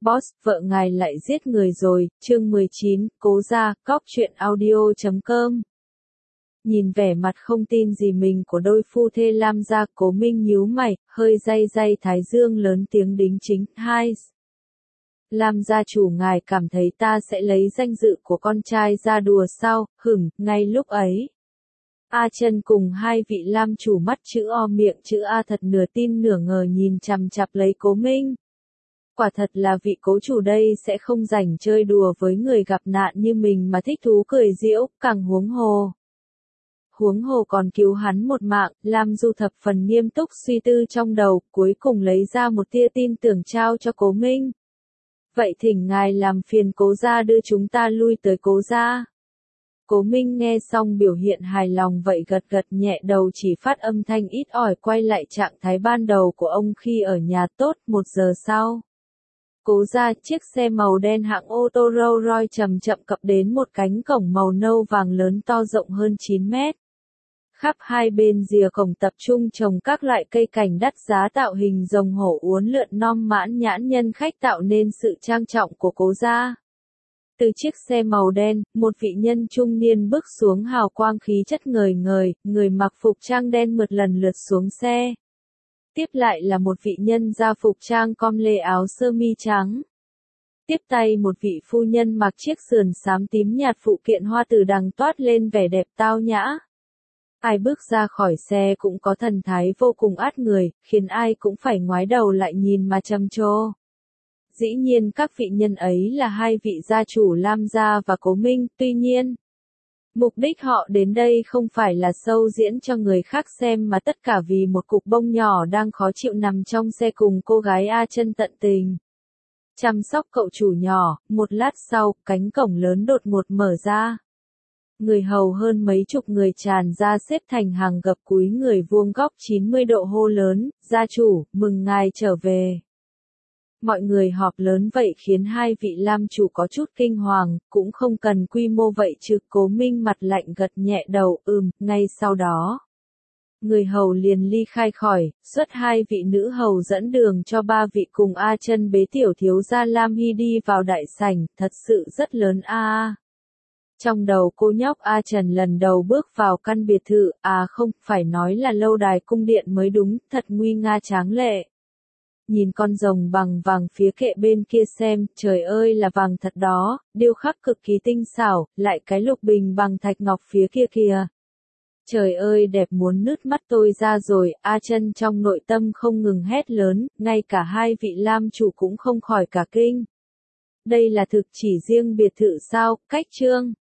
Boss, vợ ngài lại giết người rồi, chương 19, Cố Gia, cóc truyện audio.com. Nhìn vẻ mặt không tin gì mình của đôi phu thê Lam gia, Cố Minh nhíu mày, hơi day day thái dương lớn tiếng đính chính, hai. Lam gia chủ, ngài cảm thấy ta sẽ lấy danh dự của con trai ra đùa sao? Ngay lúc ấy, A Chân cùng hai vị Lam chủ mắt chữ O miệng chữ A thật nửa tin nửa ngờ nhìn chằm chằm lấy Cố Minh. Quả thật là vị cố chủ đây sẽ không rảnh chơi đùa với người gặp nạn như mình mà thích thú cười giễu, càng huống hồ còn cứu hắn một mạng. Lam Du thập phần nghiêm túc suy tư trong đầu, cuối cùng lấy ra một tia tin tưởng trao cho Cố Minh. Vậy thỉnh ngài làm phiền Cố gia đưa chúng ta lui tới Cố gia. Cố Minh nghe xong biểu hiện hài lòng vậy gật gật nhẹ đầu, chỉ phát âm thanh ít ỏi quay lại trạng thái ban đầu của ông khi ở nhà. Tốt, 1 giờ sau. Cố gia, chiếc xe màu đen hãng ô tô Rolls Royce chậm chậm cập đến một cánh cổng màu nâu vàng lớn to rộng hơn 9 mét. Khắp hai bên rìa cổng tập trung trồng các loại cây cảnh đắt giá, tạo hình rồng hổ uốn lượn non mãn nhãn nhân khách, tạo nên sự trang trọng của Cố gia. Từ chiếc xe màu đen, một vị nhân trung niên bước xuống, hào quang khí chất ngời ngời, người mặc phục trang đen mượt lần lượt xuống xe. Tiếp lại là một vị nhân gia phục trang com lê áo sơ mi trắng. Tiếp tay một vị phu nhân mặc chiếc sườn xám tím nhạt, phụ kiện hoa từ đằng toát lên vẻ đẹp tao nhã. Ai bước ra khỏi xe cũng có thần thái vô cùng át người, khiến ai cũng phải ngoái đầu lại nhìn mà trầm trồ. Dĩ nhiên các vị nhân ấy là hai vị gia chủ Lam gia và Cố Minh, tuy nhiên mục đích họ đến đây không phải là show diễn cho người khác xem, mà tất cả vì một cục bông nhỏ đang khó chịu nằm trong xe cùng cô gái A Chân tận tình chăm sóc cậu chủ nhỏ. Một lát sau, cánh cổng lớn đột ngột mở ra. Người hầu hơn mấy chục người tràn ra, xếp thành hàng gập cúi người vuông góc 90 độ hô lớn, gia chủ, mừng ngài trở về. Mọi người họp lớn vậy khiến hai vị Lam chủ có chút kinh hoàng, cũng không cần quy mô vậy chứ. Cố Minh mặt lạnh gật nhẹ đầu, ngay sau đó. Người hầu liền ly khai khỏi, xuất hai vị nữ hầu dẫn đường cho ba vị cùng A Chân bế tiểu thiếu gia Lam Hy đi vào đại sảnh, thật sự rất lớn a. Trong đầu cô nhóc A Trần lần đầu bước vào căn biệt thự, không, phải nói là lâu đài cung điện mới đúng, thật nguy nga tráng lệ. Nhìn con rồng bằng vàng phía kệ bên kia xem, trời ơi là vàng thật đó, điêu khắc cực kỳ tinh xảo, lại cái lục bình bằng thạch ngọc phía kia kìa. Trời ơi đẹp muốn nứt mắt tôi ra rồi. A Chân trong nội tâm không ngừng hét lớn, ngay cả hai vị Lam chủ cũng không khỏi cả kinh. Đây là thực chỉ riêng biệt thự sao? Cách chương